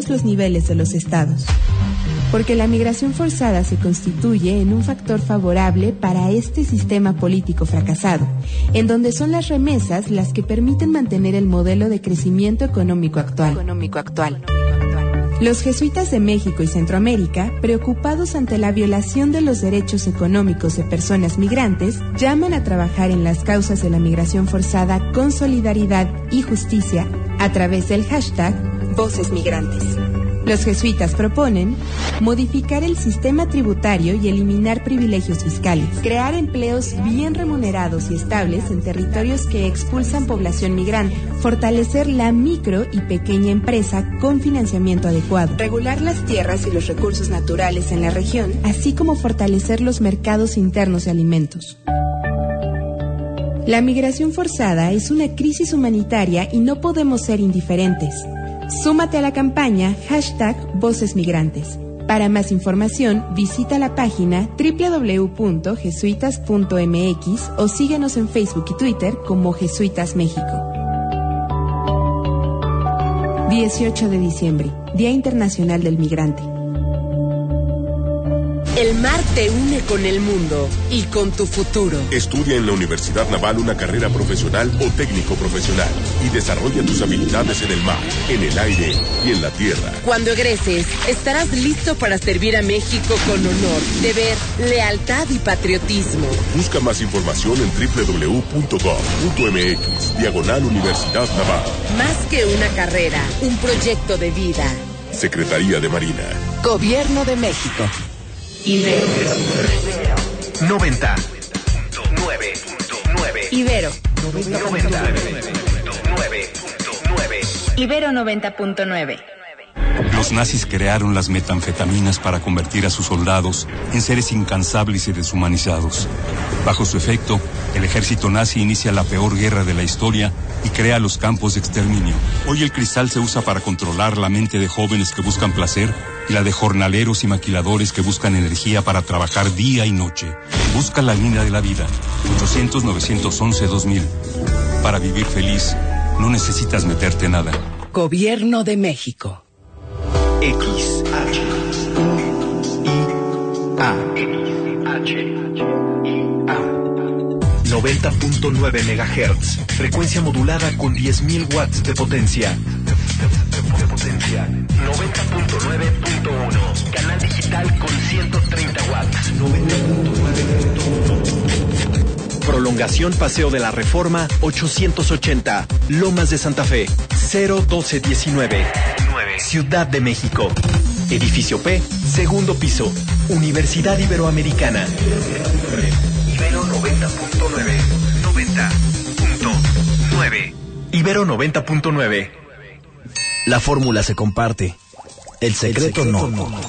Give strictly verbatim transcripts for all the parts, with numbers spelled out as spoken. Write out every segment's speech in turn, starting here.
todos los niveles de los estados. Porque la migración forzada se constituye en un factor favorable para este sistema político fracasado, en donde son las remesas las que permiten mantener el modelo de crecimiento económico actual. Económico actual. Los jesuitas de México y Centroamérica, preocupados ante la violación de los derechos económicos de personas migrantes, llaman a trabajar en las causas de la migración forzada con solidaridad y justicia a través del hashtag Voces Migrantes. Los jesuitas proponen modificar el sistema tributario y eliminar privilegios fiscales, crear empleos bien remunerados y estables en territorios que expulsan población migrante, fortalecer la micro y pequeña empresa con financiamiento adecuado, regular las tierras y los recursos naturales en la región, así como fortalecer los mercados internos de alimentos. La migración forzada es una crisis humanitaria y no podemos ser indiferentes. Súmate a la campaña hashtag Voces Migrantes. Para más información, visita la página doble u doble u doble u punto jesuitas punto m x o síguenos en Facebook y Twitter como Jesuitas México. dieciocho de diciembre, Día Internacional del Migrante. El mar te une con el mundo y con tu futuro. Estudia en la Universidad Naval una carrera profesional o técnico profesional y desarrolla tus habilidades en el mar, en el aire y en la tierra. Cuando egreses, estarás listo para servir a México con honor, deber, lealtad y patriotismo. Busca más información en doble u doble u doble u punto gov punto m x diagonal Universidad Naval. Más que una carrera, un proyecto de vida. Secretaría de Marina. Gobierno de México. Ibero noventa punto nueve. Ibero noventa punto nueve. Ibero noventa punto nueve. Los nazis crearon las metanfetaminas para convertir a sus soldados en seres incansables y deshumanizados. Bajo su efecto, el ejército nazi inicia la peor guerra de la historia y crea los campos de exterminio. Hoy el cristal se usa para controlar la mente de jóvenes que buscan placer y la de jornaleros y maquiladores que buscan energía para trabajar día y noche. Busca la línea de la vida. ochocientos, novecientos once, dos mil. Para vivir feliz, no necesitas meterte nada. Gobierno de México. X H I A noventa punto nueve megahertz. Frecuencia modulada con diez mil watts de potencia. De potencia. noventa punto nueve punto uno. Canal digital con ciento treinta watts. noventa punto nueve punto uno. Prolongación Paseo de la Reforma ochocientos ochenta. Lomas de Santa Fe. cero doce diecinueve. Ciudad de México. Edificio P, segundo piso. Universidad Iberoamericana. Ibero noventa punto nueve. noventa punto nueve. Ibero noventa punto nueve. La fórmula se comparte. El secreto, El secreto no. no.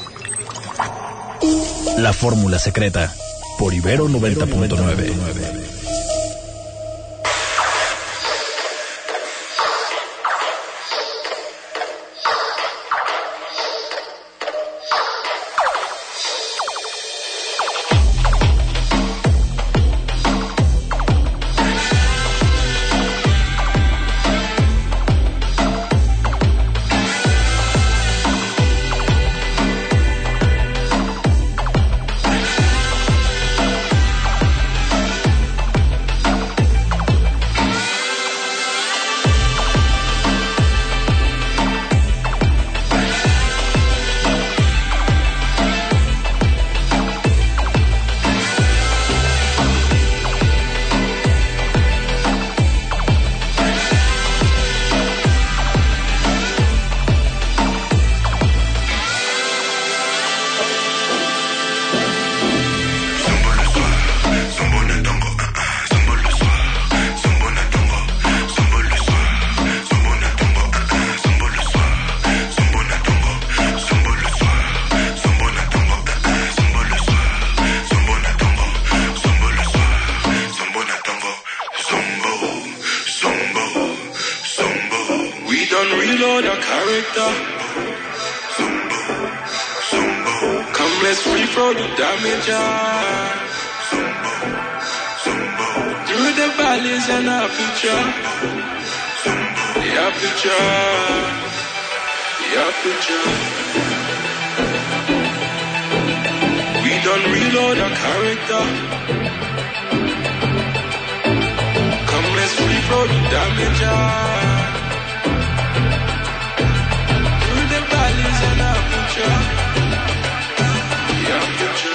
La fórmula secreta. Por Ibero noventa punto nueve. your picture. We done reload our character. Come let's free flow the damage. Through the valleys and our future. Your future.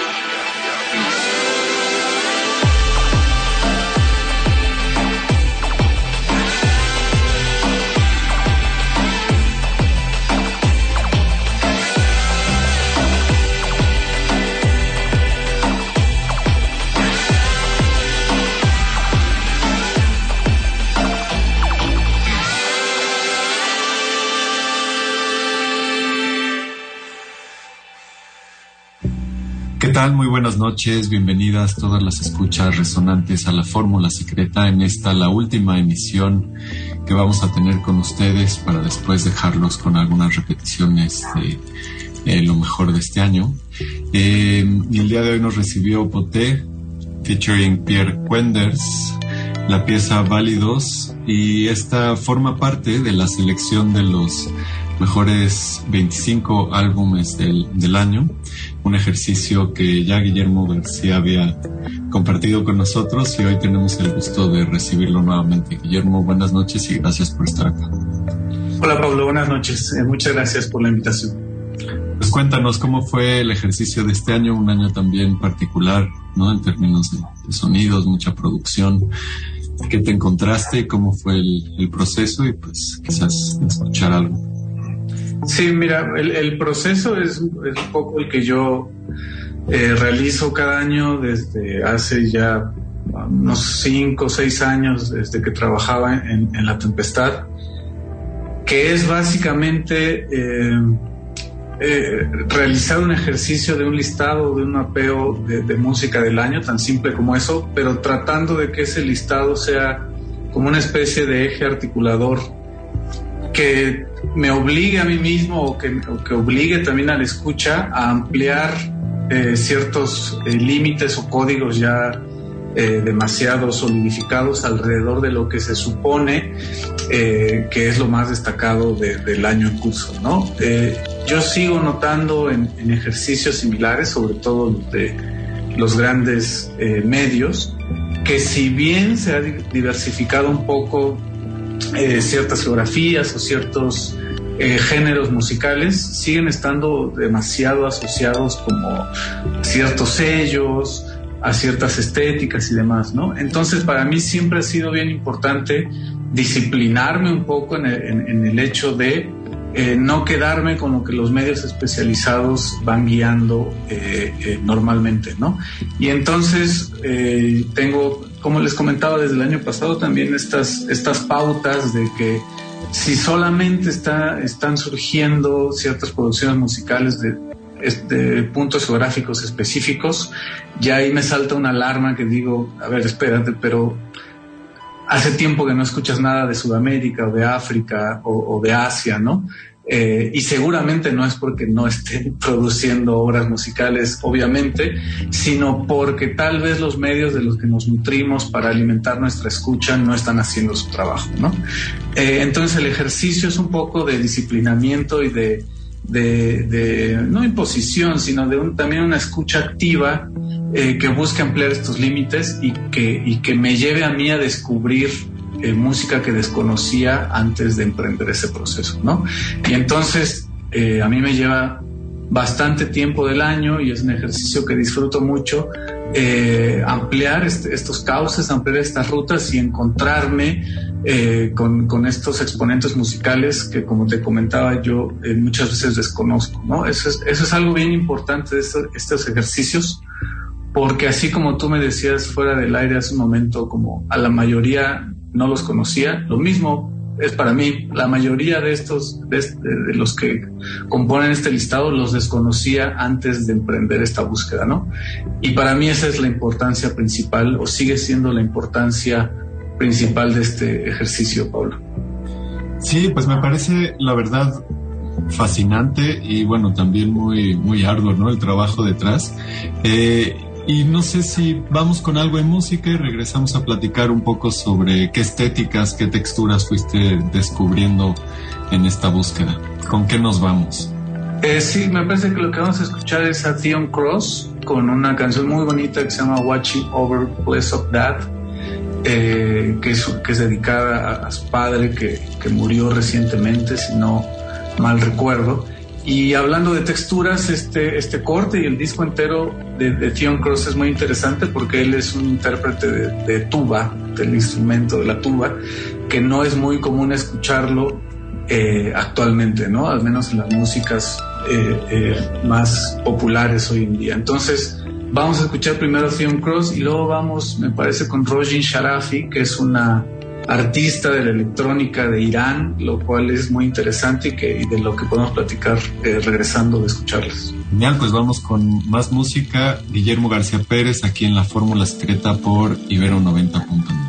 ¿Qué tal? Muy buenas noches, bienvenidas todas las escuchas resonantes a la Fórmula Secreta en esta, la última emisión que vamos a tener con ustedes para después dejarlos con algunas repeticiones de eh, lo mejor de este año. Eh, y el día de hoy nos recibió Poté, featuring Pierre Quenders, la pieza Válidos, y esta forma parte de la selección de los mejores veinticinco álbumes del, del año, un ejercicio que ya Guillermo García había compartido con nosotros y hoy tenemos el gusto de recibirlo nuevamente. Guillermo, buenas noches y gracias por estar acá. Hola Pablo, buenas noches, eh, muchas gracias por la invitación. Pues cuéntanos cómo fue el ejercicio de este año, un año también particular, ¿no? En términos de, de sonidos, mucha producción. ¿Qué te encontraste y cómo fue el, el proceso? Y pues quizás escuchar algo. Sí, mira, el, el proceso es, es un poco el que yo eh, realizo cada año desde hace ya unos cinco o seis años, desde que trabajaba en, en La Tempestad, que es básicamente eh, eh, realizar un ejercicio de un listado, de un mapeo de, de música del año, tan simple como eso, pero tratando de que ese listado sea como una especie de eje articulador que me obligue a mí mismo o que, o que obligue también a la escucha a ampliar eh, ciertos eh, límites o códigos ya eh, demasiado solidificados alrededor de lo que se supone eh, que es lo más destacado de, del año en curso, ¿no? Eh, yo sigo notando en, en ejercicios similares, sobre todo los de los grandes eh, medios, que si bien se ha diversificado un poco Eh, ciertas geografías o ciertos eh, géneros musicales, siguen estando demasiado asociados como a ciertos sellos, a ciertas estéticas y demás, ¿no? Entonces para mí siempre ha sido bien importante disciplinarme un poco en el, en, en el hecho de eh, no quedarme con lo que los medios especializados van guiando eh, eh, normalmente, ¿no? Y entonces eh, tengo, como les comentaba desde el año pasado, también estas, estas pautas de que si solamente está, están surgiendo ciertas producciones musicales de, de puntos geográficos específicos, ya ahí me salta una alarma que digo, a ver, espérate, pero hace tiempo que no escuchas nada de Sudamérica o de África o, o de Asia, ¿no? Eh, y seguramente no es porque no estén produciendo obras musicales, obviamente, sino porque tal vez los medios de los que nos nutrimos para alimentar nuestra escucha no están haciendo su trabajo, ¿no? Eh, entonces el ejercicio es un poco de disciplinamiento y de, de, de no imposición, sino de un, también una escucha activa eh, que busque ampliar estos límites y que, y que me lleve a mí a descubrir Eh, música que desconocía antes de emprender ese proceso, ¿no? Y entonces eh, a mí me lleva bastante tiempo del año y es un ejercicio que disfruto mucho, eh, ampliar este, estos cauces, ampliar estas rutas y encontrarme eh, con, con estos exponentes musicales que, como te comentaba, yo eh, muchas veces desconozco, ¿no? Eso es, eso es algo bien importante de estos, estos ejercicios, porque así como tú me decías fuera del aire hace un momento, como a la mayoría no los conocía, lo mismo es para mí. La mayoría de estos, de, de los que componen este listado, los desconocía antes de emprender esta búsqueda, ¿no? Y para mí esa es la importancia principal, o sigue siendo la importancia principal de este ejercicio, Pablo. Sí, pues me parece, la verdad, fascinante y bueno, también muy, muy arduo, ¿no? El trabajo detrás. Eh, Y no sé si vamos con algo de música y regresamos a platicar un poco sobre qué estéticas, qué texturas fuiste descubriendo en esta búsqueda. ¿Con qué nos vamos? Eh, sí, me parece que lo que vamos a escuchar es a Theon Cross con una canción muy bonita que se llama Watching Over Place of Dad, eh, que, es, que es dedicada a, a su padre que, que murió recientemente, si no mal recuerdo. Y hablando de texturas, este, este corte y el disco entero de, de Theon Cross es muy interesante porque él es un intérprete de, de tuba, del instrumento de la tuba, que no es muy común escucharlo eh, actualmente, ¿no? Al menos en las músicas eh, eh, más populares hoy en día. Entonces, vamos a escuchar primero a Theon Cross y luego vamos, me parece, con Rojin Sharafi, que es una artista de la electrónica de Irán, lo cual es muy interesante y, que, y de lo que podemos platicar eh, regresando de escucharlas. Genial, pues vamos con más música. Guillermo García Pérez, aquí en La Fórmula Secreta por Ibero noventa punto nueve.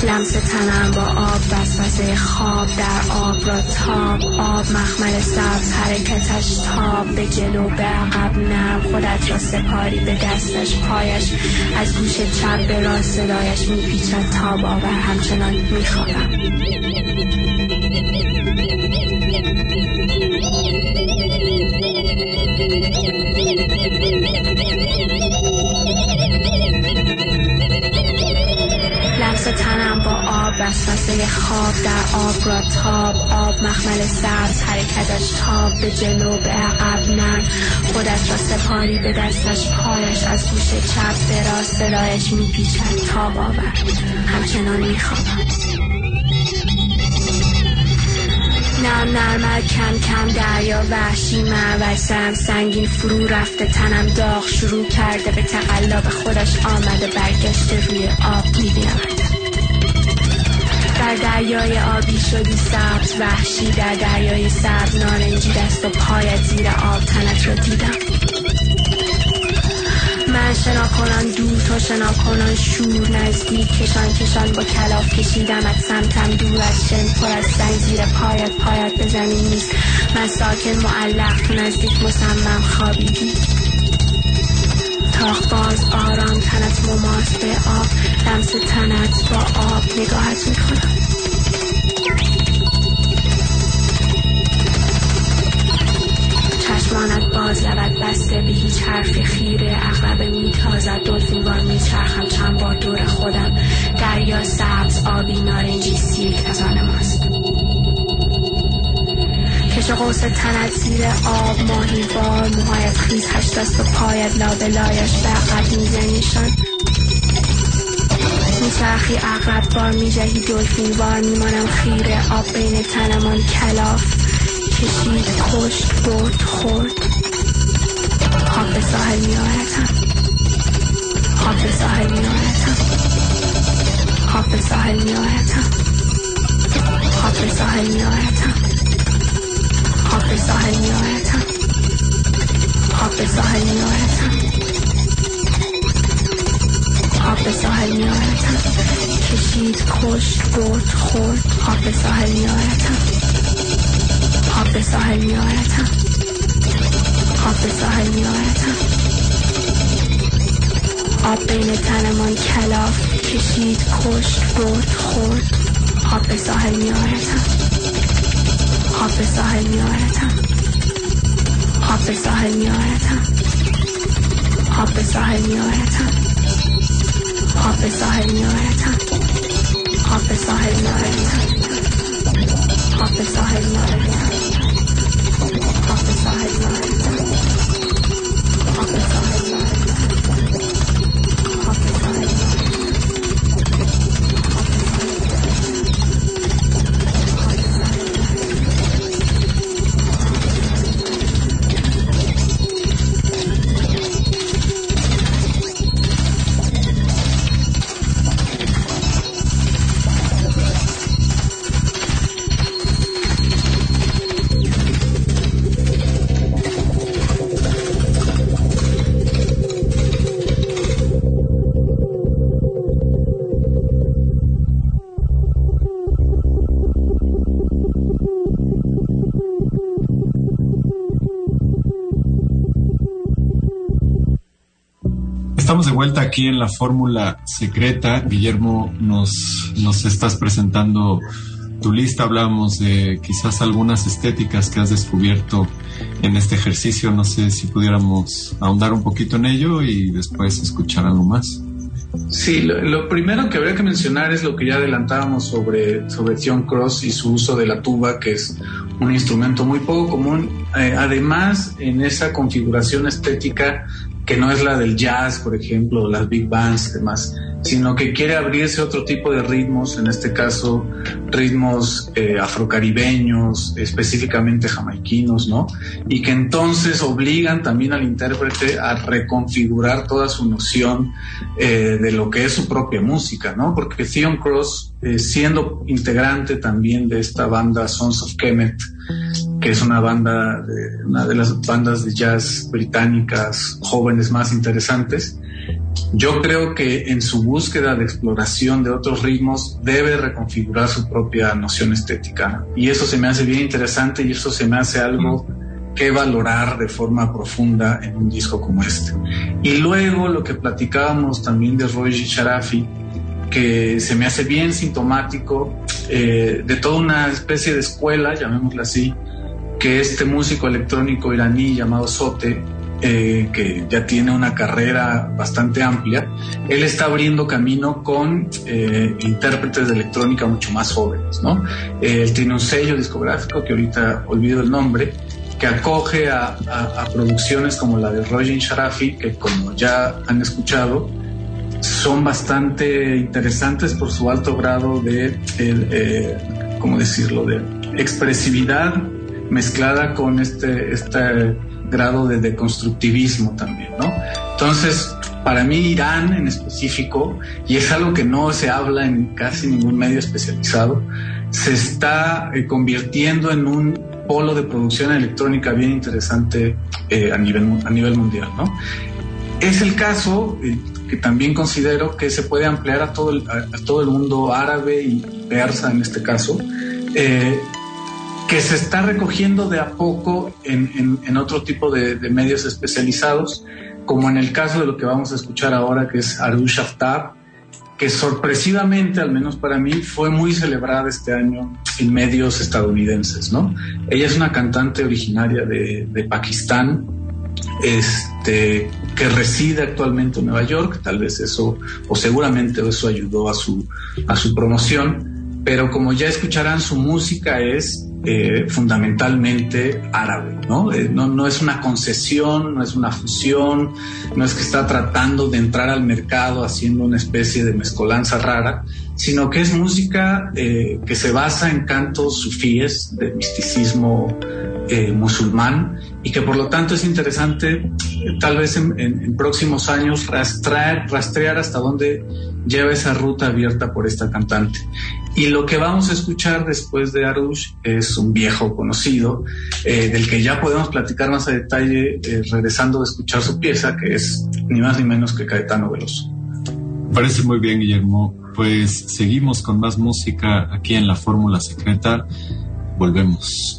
لمس تنم با آب وسوسه خواب در آب را تاب آب مخمل سبز حرکتش تاب به جلو به عقب نرم خودت را سپاری به دستش پایش از گوش چپ به راست صدایش میپیچد تا باور همچنان میخوابم لمس تنم با آب وسوسه خواب در آب را تاب آب مخمل سبز حرکتش تاب به جلو به عقب نرم خودت را سپاری به دستش پایش از گوش چپ به راست صدایش میپیچد تا باور همچنان میخوابم نرم نرمر کم کم دریا وحشی معوج سرم سنگین فرو رفته تنم داغ شروع کرده به تقلب خودش آمده برگشته روی آب میبینم در دریای آبی شدی سبز وحشی در دریای سبز نارنجی دست و پایت زیر آب تنت را دیدم من شنا کنان دور تو شنا کنان شور نزدیک کشان کشان با کلاف کشیدمت سمتم دور از شن پر از سنگ زیر پایت پایت به زمین نیست من ساکن معلق تو نزدیک مصمم خوابیدی تاخ باز آرام تنت مماس به آب لمس تنت با آب نگاهت میکنم چشمانت باز لبت بسته به هیچ حرفی خیره عقرب میتازد دلفین بار میچرخم چند بار دور خودم دریا سبز آبی نارنجی سیرک از آن ماست کش قوس تنت زیر آب ماهی بار موهایت خیز هشت دست و پایت لابلایش به عقب میزنیشان میچرخی عقرب بار میجهی دلفین بار میمانم خیره آب بین تنمان کلاف کشید خشک برد خورد خواب به ساحل میارتم خواب به ساحل میارتم خواب به ساحل میارتم خواب به ساحل میارتم خواب به ساحل میارتم خواب به ساحل میارتم خواب به ساحل میارتم کشید خشک برد خورد خواب به ساحل میارتم خواب به ساحل میارتم خواب به ساحل میارتم آب بین تنمان کلاف کشید خشک برد خورد خواب به ساحل میارتم خواب به ساحل میارتم خواب به ساحل میارتم خواب به ساحل میارتم خواب به ساحل میارتم خواب به ساحل میارتم خواب به ساحل میارتم خواب به ساحل میارتم خواب به ساحل Estamos de vuelta aquí en la fórmula secreta. Guillermo, nos, nos estás presentando tu lista. Hablamos de quizás algunas estéticas que has descubierto en este ejercicio. No sé si pudiéramos ahondar un poquito en ello y después escuchar algo más. Sí, lo, lo primero que habría que mencionar es lo que ya adelantábamos sobre, sobre Theon Cross y su uso de la tuba, que es un instrumento muy poco común. Eh, además, en esa configuración estética que no es la del jazz, por ejemplo, las big bands y demás, sino que quiere abrirse otro tipo de ritmos, en este caso ritmos eh, afrocaribeños, específicamente jamaiquinos, ¿no? Y que entonces obligan también al intérprete a reconfigurar toda su noción eh, de lo que es su propia música, ¿no? Porque Theon Cross, eh, siendo integrante también de esta banda Sons of Kemet, que es una banda, de, una de las bandas de jazz británicas jóvenes más interesantes, yo creo que en su búsqueda de exploración de otros ritmos debe reconfigurar su propia noción estética. Y eso se me hace bien interesante y eso se me hace algo que valorar de forma profunda en un disco como este. Y luego lo que platicábamos también de Roy Sharafi, que se me hace bien sintomático eh, de toda una especie de escuela, llamémosla así, que este músico electrónico iraní llamado Sote, eh, que ya tiene una carrera bastante amplia, él está abriendo camino con eh, intérpretes de electrónica mucho más jóvenes, ¿no? Eh, él tiene un sello discográfico que ahorita olvido el nombre, que acoge a, a, a producciones como la de Roy Sharafi, que como ya han escuchado, son bastante interesantes por su alto grado de, eh, eh, ¿cómo decirlo?, de expresividad mezclada con este, este grado de deconstructivismo también, ¿no? Entonces, para mí Irán en específico, y es algo que no se habla en casi ningún medio especializado, se está eh, convirtiendo en un polo de producción electrónica bien interesante eh, a nivel, a nivel mundial, ¿no? Es el caso eh, que también considero que se puede ampliar a todo el, a, a todo el mundo árabe y persa en este caso, eh, que se está recogiendo de a poco en, en, en otro tipo de, de medios especializados, como en el caso de lo que vamos a escuchar ahora, que es Arush Aftar, que sorpresivamente, al menos para mí, fue muy celebrada este año en medios estadounidenses, ¿no? Ella es una cantante originaria de, de Pakistán, este, que reside actualmente en Nueva York. Tal vez eso, o seguramente eso ayudó a su, a su promoción, pero como ya escucharán, su música es eh, fundamentalmente árabe, ¿no? Eh, no, no es una concesión, no es una fusión, no es que está tratando de entrar al mercado haciendo una especie de mezcolanza rara, sino que es música eh, que se basa en cantos sufíes de misticismo eh, musulmán, y que por lo tanto es interesante eh, tal vez en, en, en próximos años rastrear, rastrear hasta dónde lleva esa ruta abierta por esta cantante. Y lo que vamos a escuchar después de Arush es un viejo conocido, eh, del que ya podemos platicar más a detalle eh, regresando a escuchar su pieza, que es ni más ni menos que Caetano Veloso. Parece muy bien, Guillermo. Pues seguimos con más música aquí en La Fórmula Secreta. Volvemos.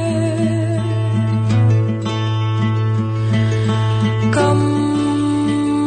Come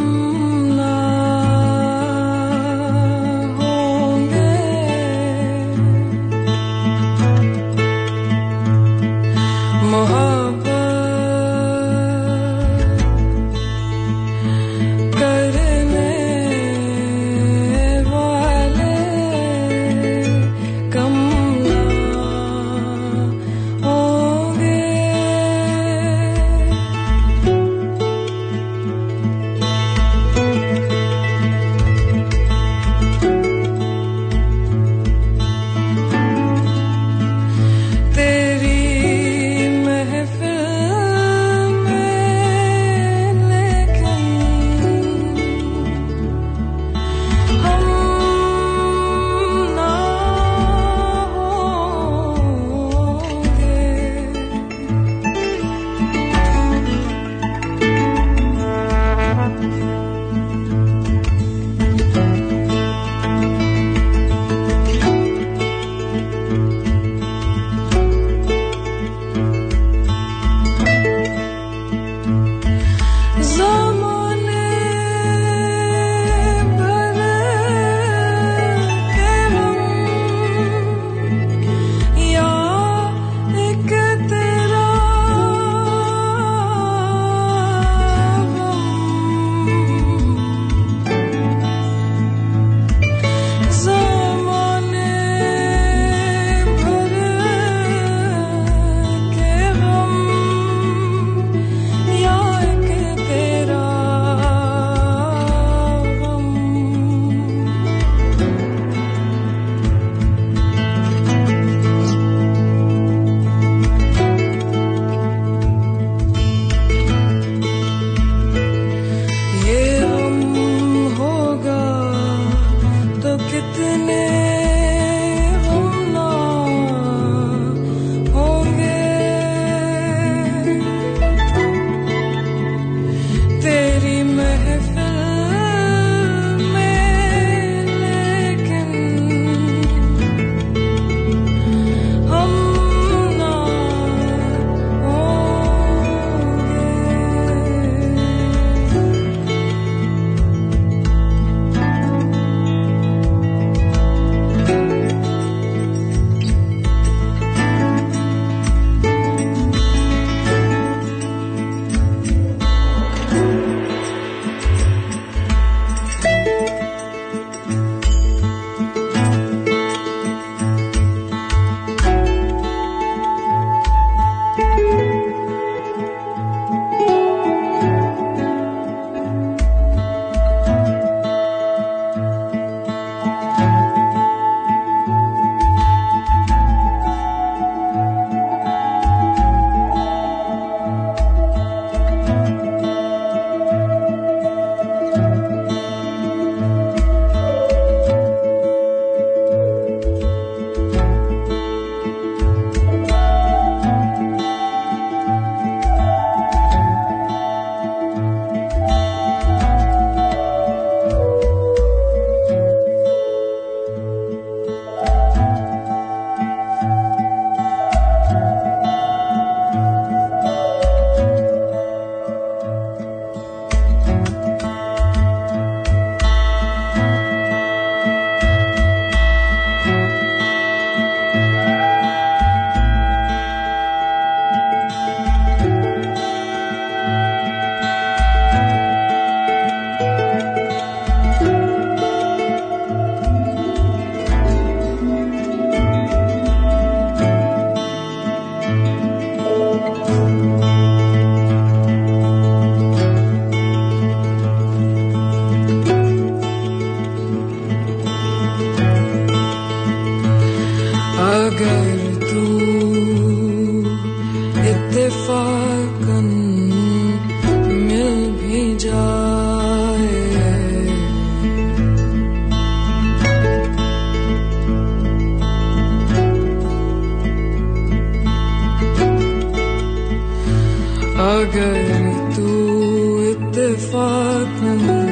अगर तू इत्तेफाक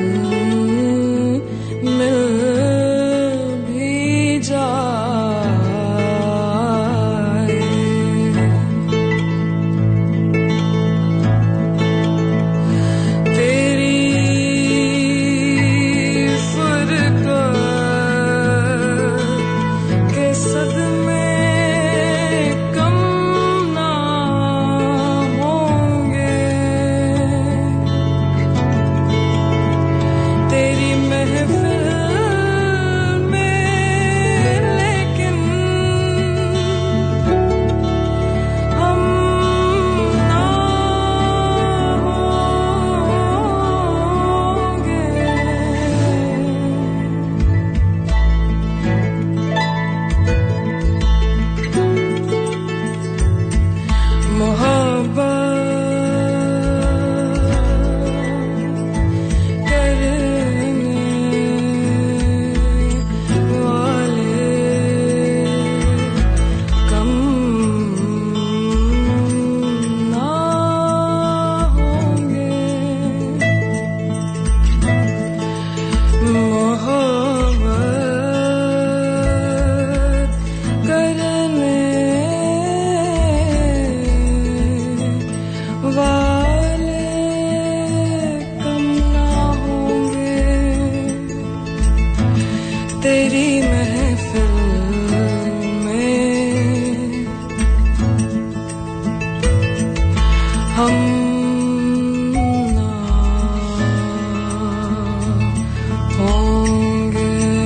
मिल भी जाए तेरी फुरकत के सदमे कम ना होंगे तेरी महफिल में लेकिन हम ना होंगे मोहब्बत करने वाले कम ना होंगे मोहब्बत करने वाले कम ना होंगे तेरी महफिल में हम ना होंगे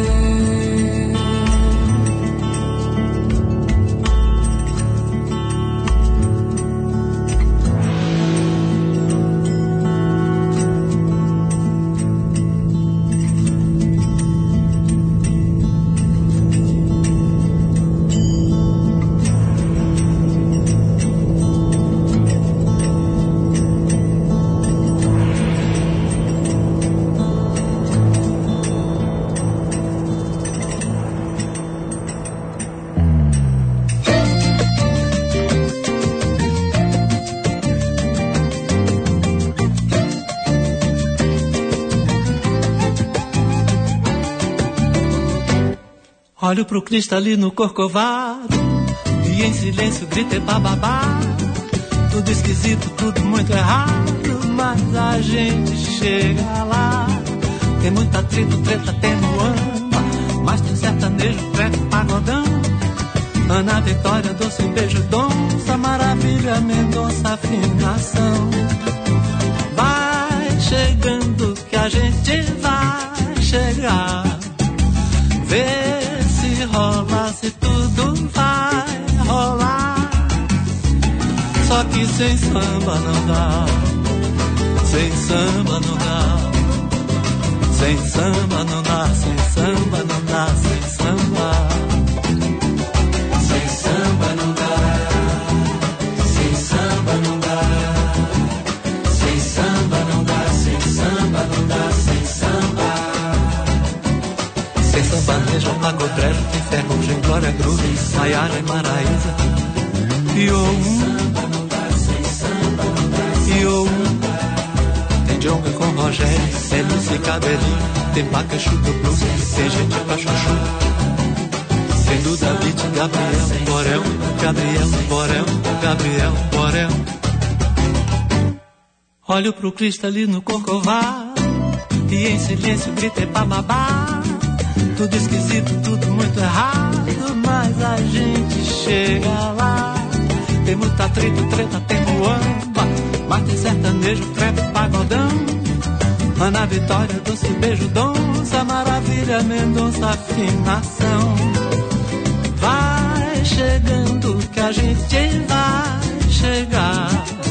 Olho pro cristalino corcovado e em silêncio grita bababá. Tudo esquisito, tudo muito errado, mas a gente chega lá. Tem muito atrito, treta, tem muamba, mas tem sertanejo, treco, pagodão. Ana Vitória, doce beijo, donça, maravilha, Mendonça, afinação. Vai chegando que a gente vai chegar. Vê se rola, se tudo vai rolar. Só que sem samba não dá, sem samba não dá, sem samba não dá, sem samba não dá, sem samba. Sem samba não dá, sem samba não dá, sem samba não dá, sem samba não dá, sem samba. Sem sertanejo, pagodrejo, tem ferrugem, glória, groove, Maiara e Maraísa. E o e o tem Djonga com Rogério, tem Lucy Cabelinho, tem Pacachu do Blues, tem gente pra chuchu. Tem Duda Beat, Gabriel, Borel, Gabriel, Borel, Gabriel, Borel. Olho pro cristalino corcovado e em silêncio gritei bababá. Tudo esquisito, tudo muito errado, mas a gente chega lá. Tem muito atrito, treta, tem muamba, mas tem sertanejo, treco, pagodão. Ana Vitória, doce beijo, donça, maravilha, Mendonça, afinação. Vai chegando que a gente vai chegar.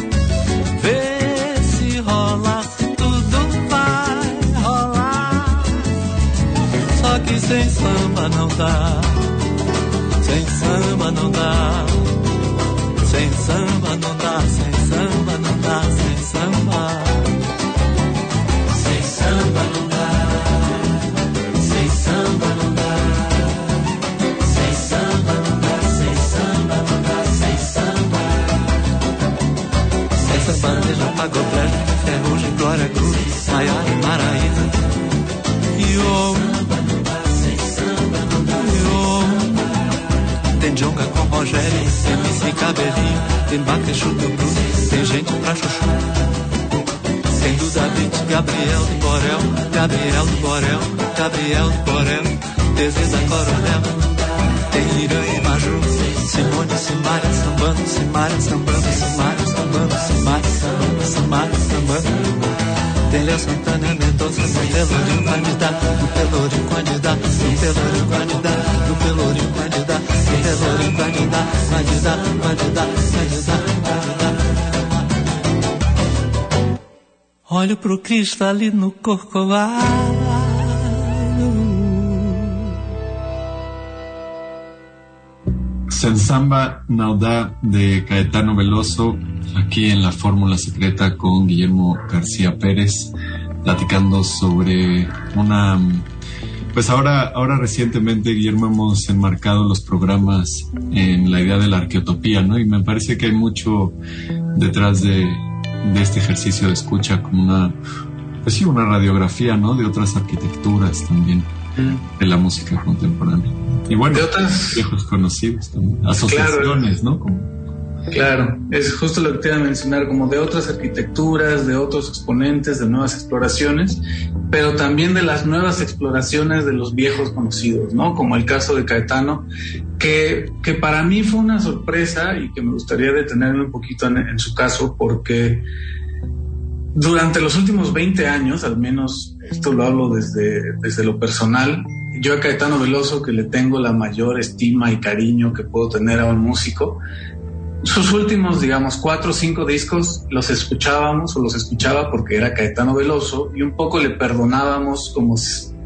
Vê se rola, se tudo vai rolar. Só que sem samba não dá, sem samba não dá, sem samba não dá, sem samba não dá, sem samba. Sem samba não dá, sem samba não dá, sem samba não dá, sem samba não dá, sem samba. Sem samba deixa cabelinho, tem baque chutucu, tem gente pra chuchu. Tem Duda Beat, Gabriel do Borel, Gabriel do Borel, Gabriel do Borel, Terezinha Coronel. Tem Irã e Maju, Simone, Simária, sambando, Simária, sambando, Simária, sambando, Simária, sambando, Simária, sambando. Tem Léo Santana, Mendonça, no Pelourinho candidato, no Pelourinho candidato, no Pelourinho candidato, no Pelourinho candidato, no Pelourinho candidato, candidato, candidato, candidato, candidato. Olho pro Cristo ali no Corcovado. Samba Naudá de Caetano Veloso, aquí en la Fórmula Secreta con Guillermo García Pérez, platicando sobre una... Pues ahora, ahora recientemente, Guillermo, hemos enmarcado los programas en la idea de la arqueotopía, ¿no? Y me parece que hay mucho detrás de, de este ejercicio de escucha, como una, pues sí, una radiografía, ¿no? De otras arquitecturas también, mm. de la música contemporánea. Y bueno, de otras viejos conocidos también, asociaciones, claro, ¿no? Como... Claro, es justo lo que te iba a mencionar, como de otras arquitecturas, de otros exponentes, de nuevas exploraciones, pero también de las nuevas exploraciones de los viejos conocidos, ¿no? Como el caso de Caetano, que, que para mí fue una sorpresa y que me gustaría detenerme un poquito en, en su caso, porque durante los últimos veinte años, al menos esto lo hablo desde, desde lo personal, yo a Caetano Veloso, que le tengo la mayor estima y cariño que puedo tener a un músico, sus últimos, digamos, cuatro o cinco discos los escuchábamos o los escuchaba porque era Caetano Veloso y un poco le perdonábamos como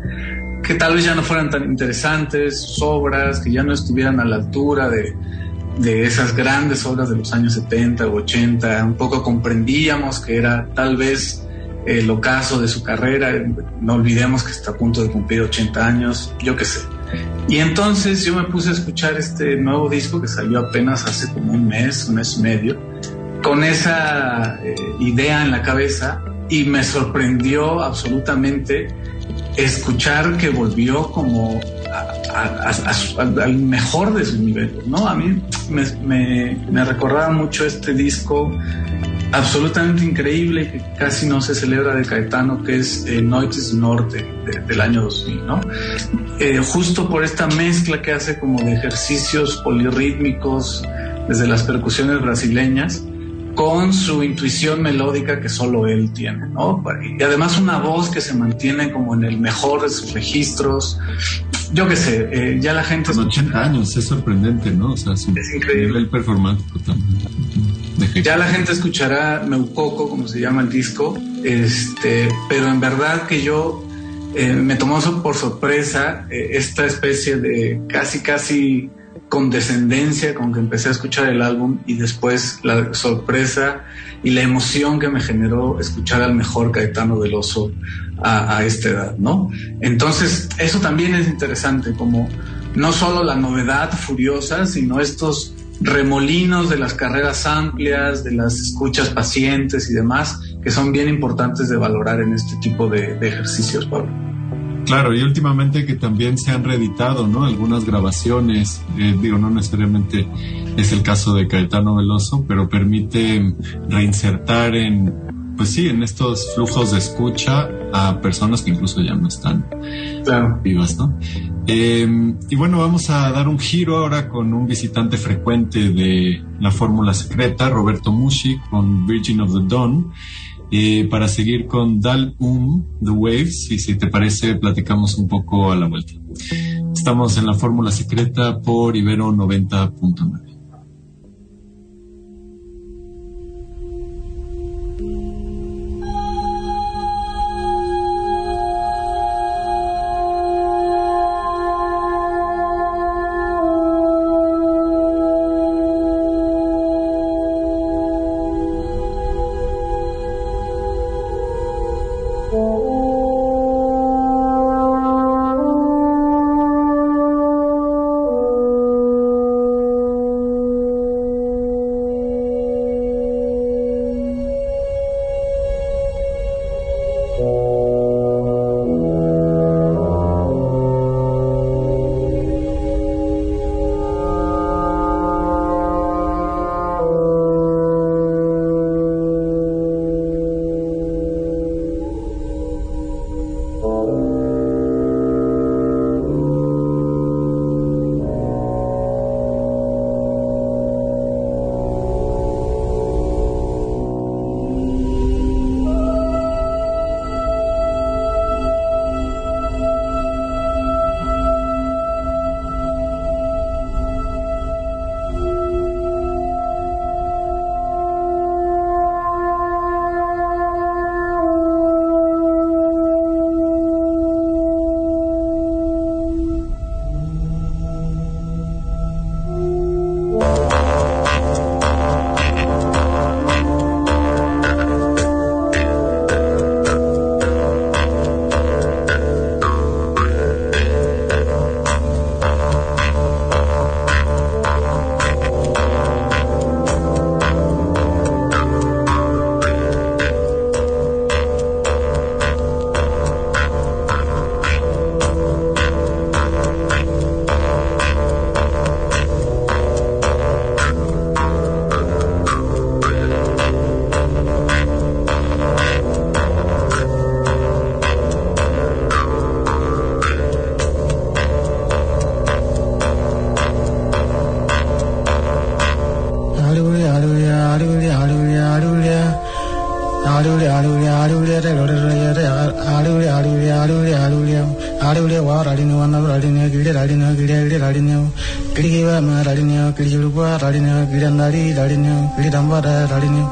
que tal vez ya no fueran tan interesantes sus obras, que ya no estuvieran a la altura de, de esas grandes obras de los años setenta o ochenta. Un poco comprendíamos que era tal vez el ocaso de su carrera. No olvidemos que está a punto de cumplir ochenta años, yo qué sé. Y entonces yo me puse a escuchar este nuevo disco que salió apenas hace como un mes, un mes y medio, con esa eh, idea en la cabeza, y me sorprendió absolutamente escuchar que volvió como a, a, a, a su, al, al mejor de sus niveles, ¿no? A mí me, me, me recordaba mucho este disco absolutamente increíble que casi no se celebra de Caetano, que es eh, Noites do Norte de, del año dos mil, ¿no? Eh, justo por esta mezcla que hace como de ejercicios polirrítmicos desde las percusiones brasileñas con su intuición melódica que solo él tiene, ¿no? Y además una voz que se mantiene como en el mejor de sus registros. Yo qué sé, eh, ya la gente... Con ochenta años, es sorprendente, ¿no? O sea, su es increíble. El performático también. Ya la gente escuchará Meucoco, como se llama el disco, este, pero en verdad que yo eh, me tomó por sorpresa eh, esta especie de casi casi condescendencia con que empecé a escuchar el álbum, y después la sorpresa y la emoción que me generó escuchar al mejor Caetano Veloso a, a esta edad, ¿no? Entonces eso también es interesante, como no solo la novedad furiosa, sino estos remolinos de las carreras amplias, de las escuchas pacientes y demás, que son bien importantes de valorar en este tipo de, de ejercicios, Pablo. Claro, y últimamente que también se han reeditado, ¿no? Algunas grabaciones, eh, digo, no necesariamente es el caso de Caetano Veloso, pero permite reinsertar en, pues sí, en estos flujos de escucha a personas que incluso ya no están claro. vivas, ¿no? Eh, y bueno, vamos a dar un giro ahora con un visitante frecuente de la Fórmula Secreta, Roberto Muschi, con Virgin of the Dawn, eh, para seguir con Dal Um, The Waves, y si te parece, platicamos un poco a la vuelta. Estamos en la Fórmula Secreta por Ibero noventa punto nueve. Ari ule wa radineo na radineo gide radineo gide gide radineo gide giwa ma radineo gide julubwa radineo gide nari radineo gide dambara radineo.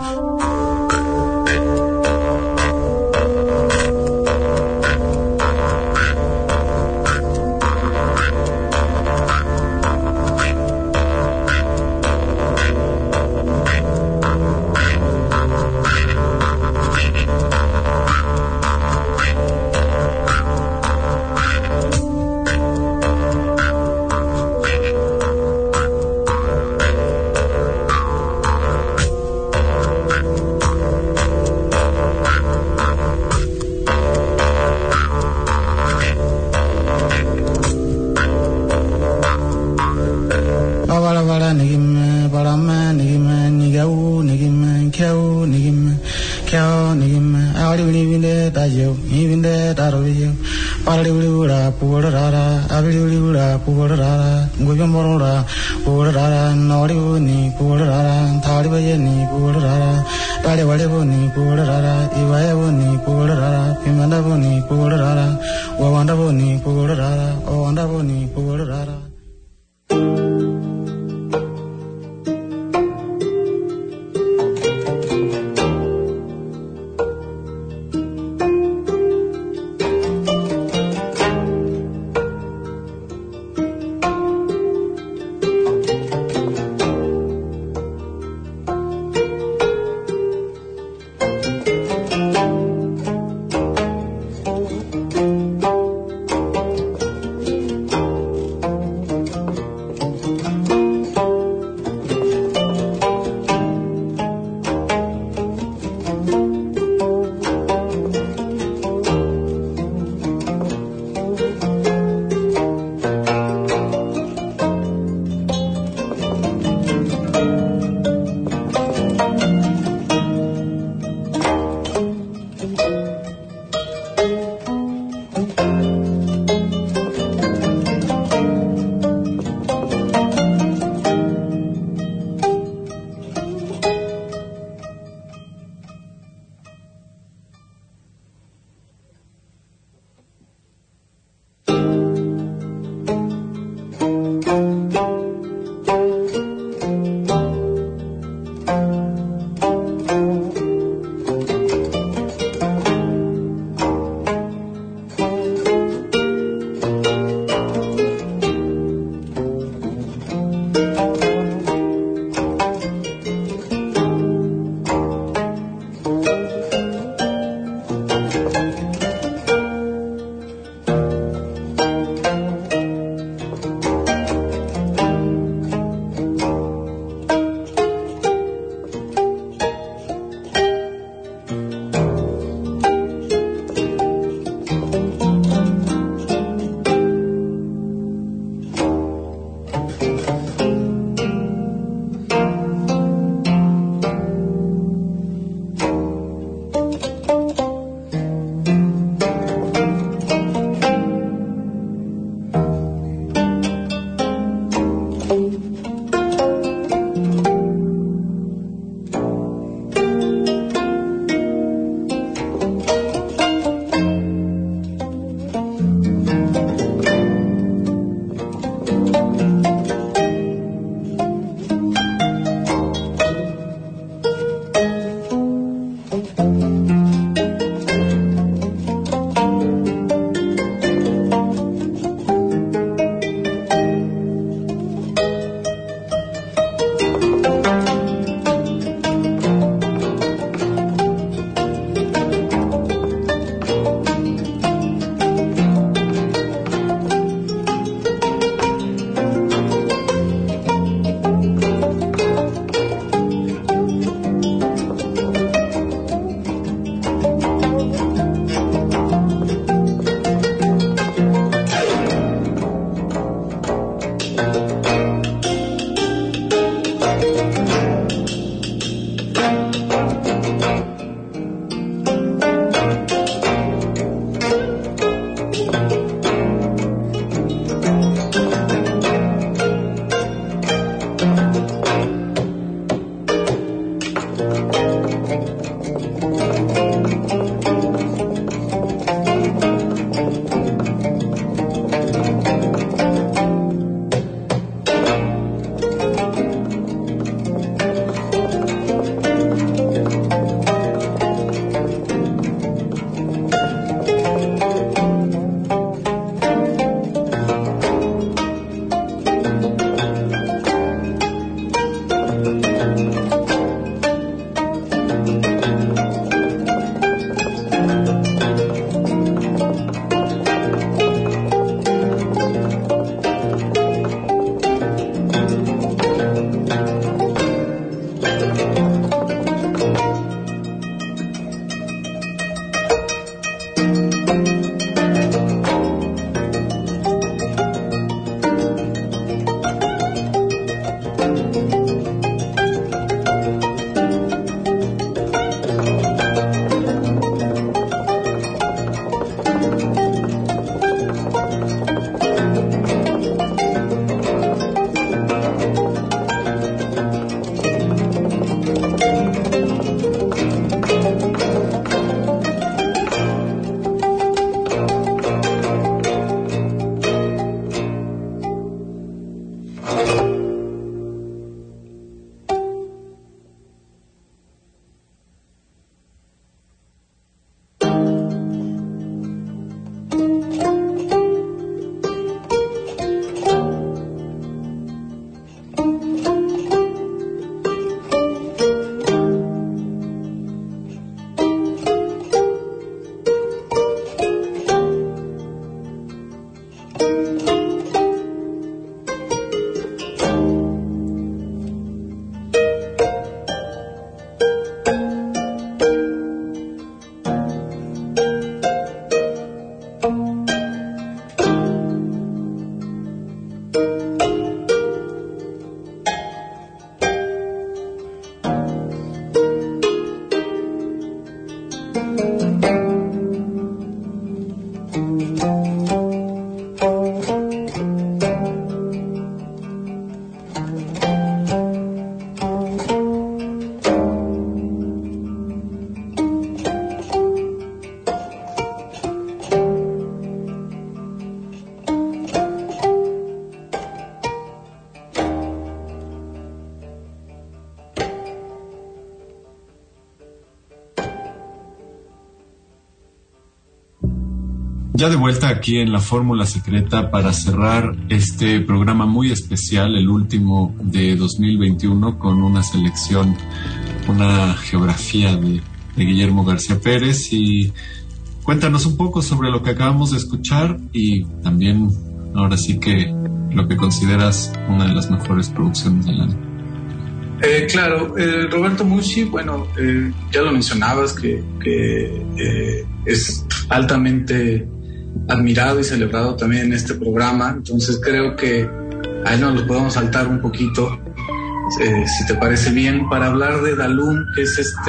Ya de vuelta aquí en la Fórmula Secreta para cerrar este programa muy especial, el último de dos mil veintiuno, con una selección, una geografía de, de Guillermo García Pérez. Y cuéntanos un poco sobre lo que acabamos de escuchar y también, ahora sí que lo que consideras una de las mejores producciones del año. Eh, claro, eh, Roberto Muschi, bueno, eh, ya lo mencionabas, que, que eh, es altamente admirado y celebrado también en este programa, entonces creo que a él nos lo podemos saltar un poquito, eh, si te parece bien, para hablar de Dalum, que es este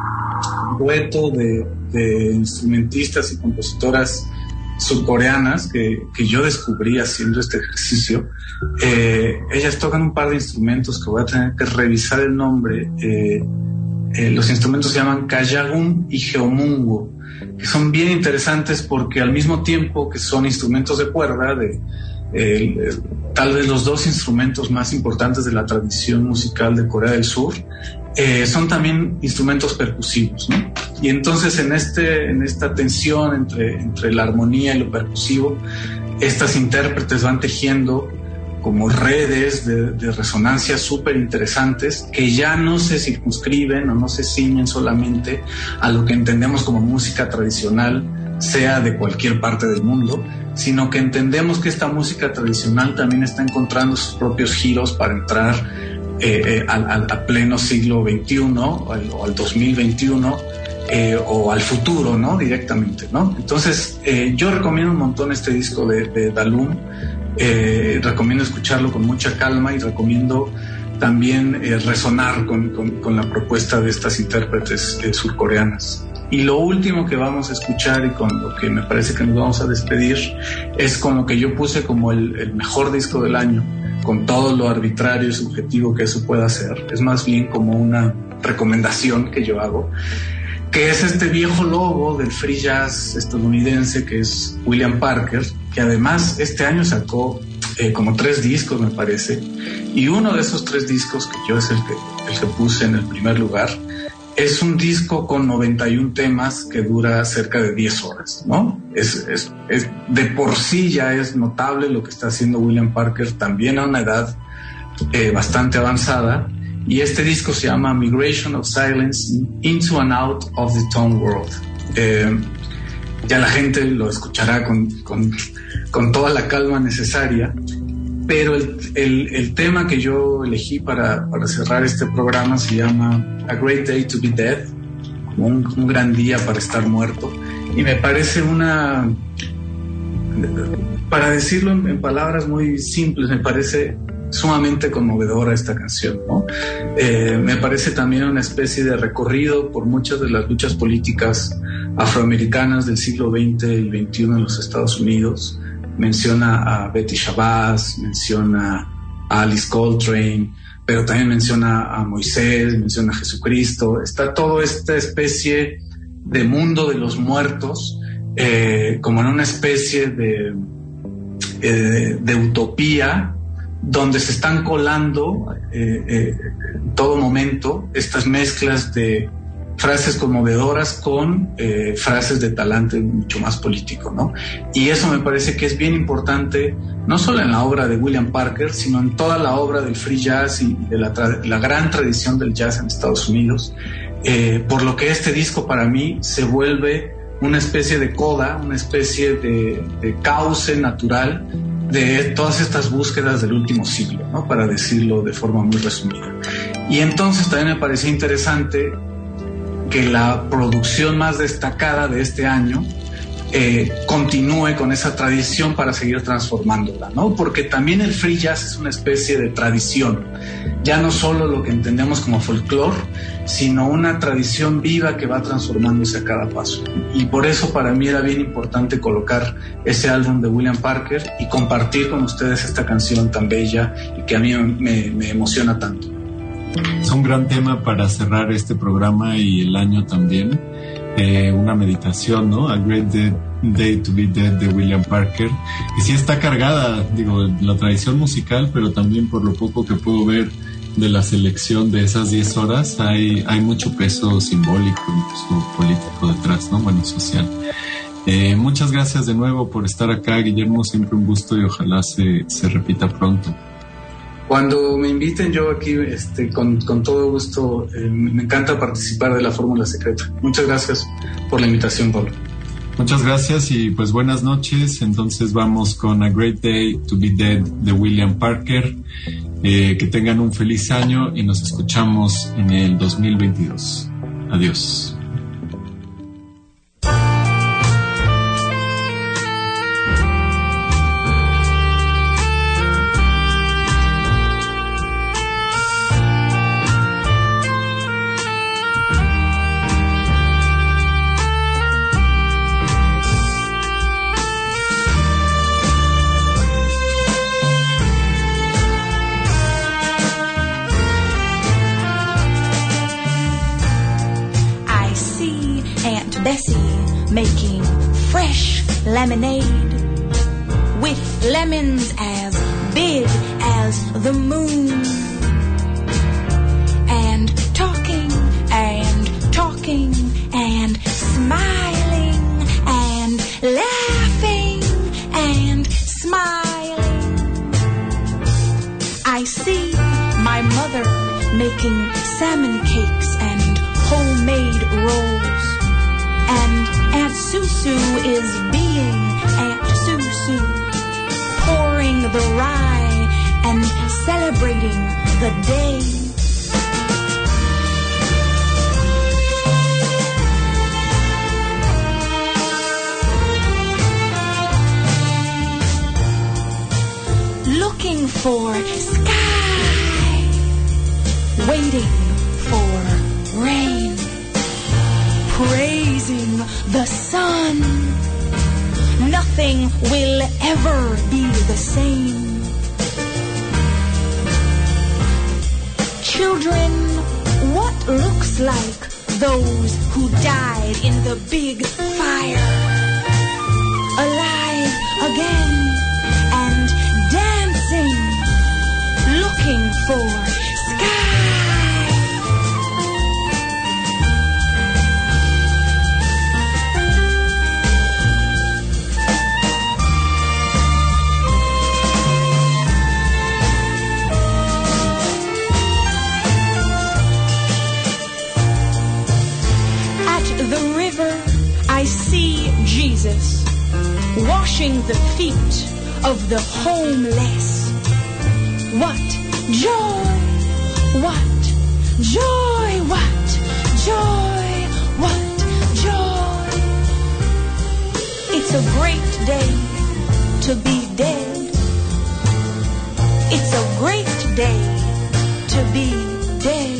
dueto de, de instrumentistas y compositoras surcoreanas que, que yo descubrí haciendo este ejercicio. Eh, ellas tocan un par de instrumentos que voy a tener que revisar el nombre. Eh, eh, los instrumentos se llaman Kayagum y Geomungo, que son bien interesantes porque al mismo tiempo que son instrumentos de cuerda, de, eh, tal vez los dos instrumentos más importantes de la tradición musical de Corea del Sur, eh, son también instrumentos percusivos, ¿no? Y entonces en, este, en esta tensión entre, entre la armonía y lo percusivo, estas intérpretes van tejiendo como redes de, de resonancia súper interesantes que ya no se circunscriben o no se ciñen solamente a lo que entendemos como música tradicional, sea de cualquier parte del mundo, sino que entendemos que esta música tradicional también está encontrando sus propios giros para entrar eh, eh, al, al, a pleno siglo veintiuno o al, o al dos mil veintiuno. Eh, o al futuro, ¿no? Directamente, ¿no? Entonces, eh, yo recomiendo un montón este disco de, de Dalum. Eh, recomiendo escucharlo con mucha calma y recomiendo también eh, resonar con, con, con la propuesta de estas intérpretes eh, surcoreanas. Y lo último que vamos a escuchar y con lo que me parece que nos vamos a despedir es con lo que yo puse como el, el mejor disco del año, con todo lo arbitrario y subjetivo que eso pueda ser. Es más bien como una recomendación que yo hago, que es este viejo lobo del free jazz estadounidense que es William Parker, que además este año sacó eh, como tres discos, me parece, y uno de esos tres discos, que yo es el que, el que puse en el primer lugar, es un disco con noventa y uno temas que dura cerca de diez horas, ¿no? Es, es, es, de por sí ya es notable lo que está haciendo William Parker, también a una edad eh, bastante avanzada. Y este disco se llama Migration of Silence Into and Out of the Tone World. Eh, ya la gente lo escuchará con, con, con toda la calma necesaria, pero el, el, el tema que yo elegí para, para cerrar este programa se llama A Great Day to Be Dead, como un, un gran día para estar muerto. Y me parece una, para decirlo en, en palabras muy simples, me parece sumamente conmovedora esta canción, ¿no? Eh, me parece también una especie de recorrido por muchas de las luchas políticas afroamericanas del siglo veinte y veintiuno en los Estados Unidos. Menciona a Betty Shabazz, menciona a Alice Coltrane, pero también menciona a Moisés, menciona a Jesucristo. Está toda esta especie de mundo de los muertos, eh, como en una especie de, eh, de utopía, donde se están colando eh, eh, en todo momento estas mezclas de frases conmovedoras con eh, frases de talante mucho más político, ¿no? Y eso me parece que es bien importante, no solo en la obra de William Parker, sino en toda la obra del free jazz y de la, tra- la gran tradición del jazz en Estados Unidos, eh, por lo que este disco para mí se vuelve una especie de coda, una especie de, de cauce natural de todas estas búsquedas del último siglo, ¿no? Para decirlo de forma muy resumida. Y entonces también me parecía interesante que la producción más destacada de este año eh, continúe con esa tradición para seguir transformándola, ¿no? Porque también el free jazz es una especie de tradición, ya no solo lo que entendemos como folclore, sino una tradición viva que va transformándose a cada paso. Y por eso para mí era bien importante colocar ese álbum de William Parker y compartir con ustedes esta canción tan bella y que a mí me, me emociona tanto. Es un gran tema para cerrar este programa y el año también. Eh, una meditación, ¿no? A Great Day, Day to Be Dead de William Parker. Y sí está cargada, digo, la tradición musical, pero también por lo poco que puedo ver de la selección de esas diez horas, hay, hay mucho peso simbólico, incluso político detrás, ¿no? Bueno, social. Eh, muchas gracias de nuevo por estar acá, Guillermo. Siempre un gusto y ojalá se, se repita pronto. Cuando me inviten, yo aquí este, con, con todo gusto, eh, me encanta participar de la Fórmula Secreta. Muchas gracias por la invitación, Pablo. Muchas gracias y pues buenas noches. Entonces vamos con A Great Day to Be Dead de William Parker. Eh, que tengan un feliz año y nos escuchamos en el dos mil veintidós. Adiós. Making fresh lemonade with lemons as big as the moon, and talking and talking and smiling and laughing and smiling. I see my mother making salmon cakes and homemade rolls, and Aunt Susu is being Aunt Susu, pouring the rye and celebrating the day. Looking for sky, waiting for rain, praising the sun. Nothing will ever be the same. Children, what looks like those who died in the big fire? Alive again and dancing, looking for sky. I see Jesus washing the feet of the homeless. What joy, what joy, what joy, what joy. It's a great day to be dead. It's a great day to be dead.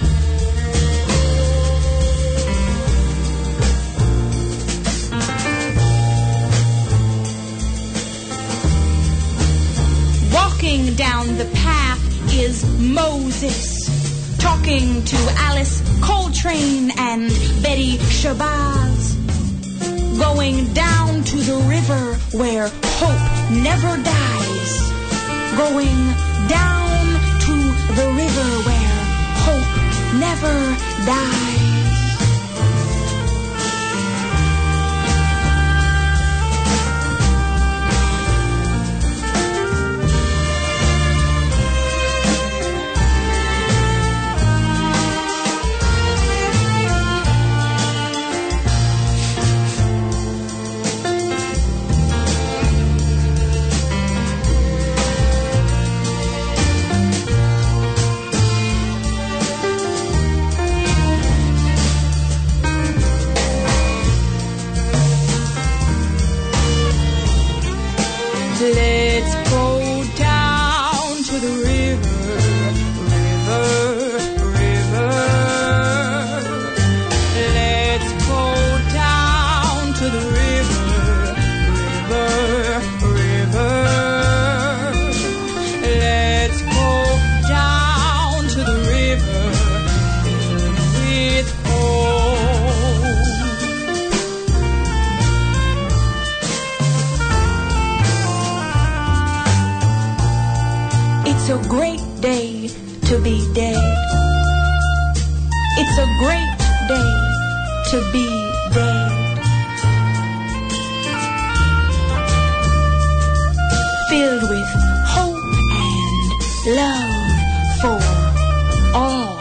Walking down the path is Moses, talking to Alice Coltrane and Betty Shabazz. Going down to the river where hope never dies. Going down to the river where hope never dies. Let's go down to the river, river, river. Let's go down to the river, river, river. Let's go down to the river, filled with hope. It's a great day to be dead. It's a great day to be dead. Filled with hope and love for all.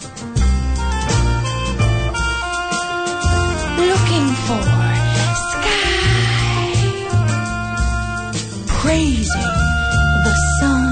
Looking for sky. Praising the sun.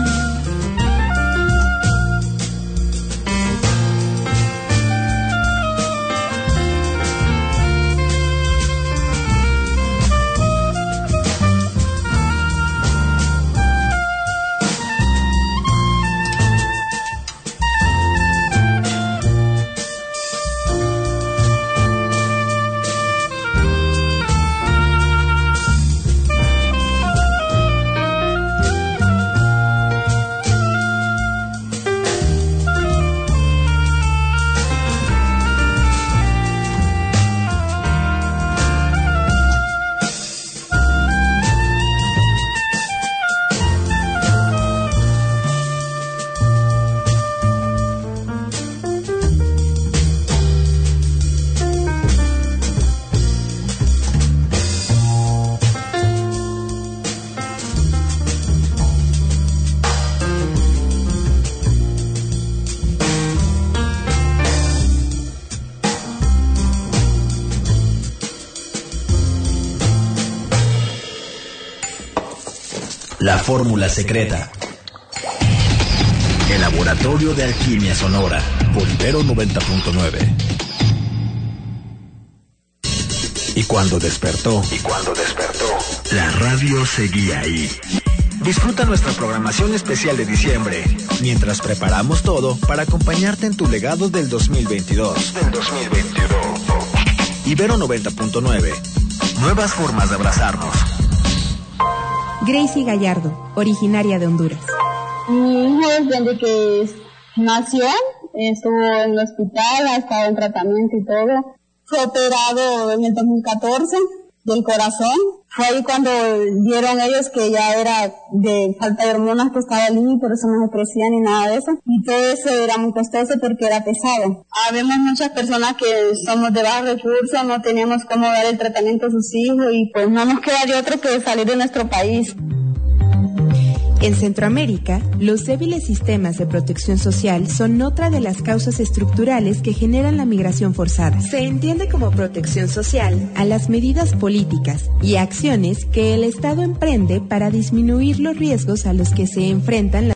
La fórmula secreta. El laboratorio de alquimia sonora. Por Ibero noventa punto nueve. Y cuando despertó. Y cuando despertó. La radio seguía ahí. Disfruta nuestra programación especial de diciembre, mientras preparamos todo para acompañarte en tu legado del dos mil veintidós. Del dos mil veintidós. Ibero noventa punto nueve. Nuevas formas de abrazarnos. Gracie Gallardo, originaria de Honduras. Mi hijo desde que nació estuvo en el hospital, ha estado en tratamiento y todo. Fue operado en el dos mil catorce del corazón. Fue ahí cuando vieron ellos que ya era de falta de hormonas, que estaba limpio, por eso no se crecía ni nada de eso. Y todo eso era muy costoso porque era pesado. Habemos muchas personas que somos de bajos recursos, no tenemos cómo dar el tratamiento a sus hijos y pues no nos queda de otro que salir de nuestro país. En Centroamérica, los débiles sistemas de protección social son otra de las causas estructurales que generan la migración forzada. Se entiende como protección social a las medidas políticas y acciones que el Estado emprende para disminuir los riesgos a los que se enfrentan las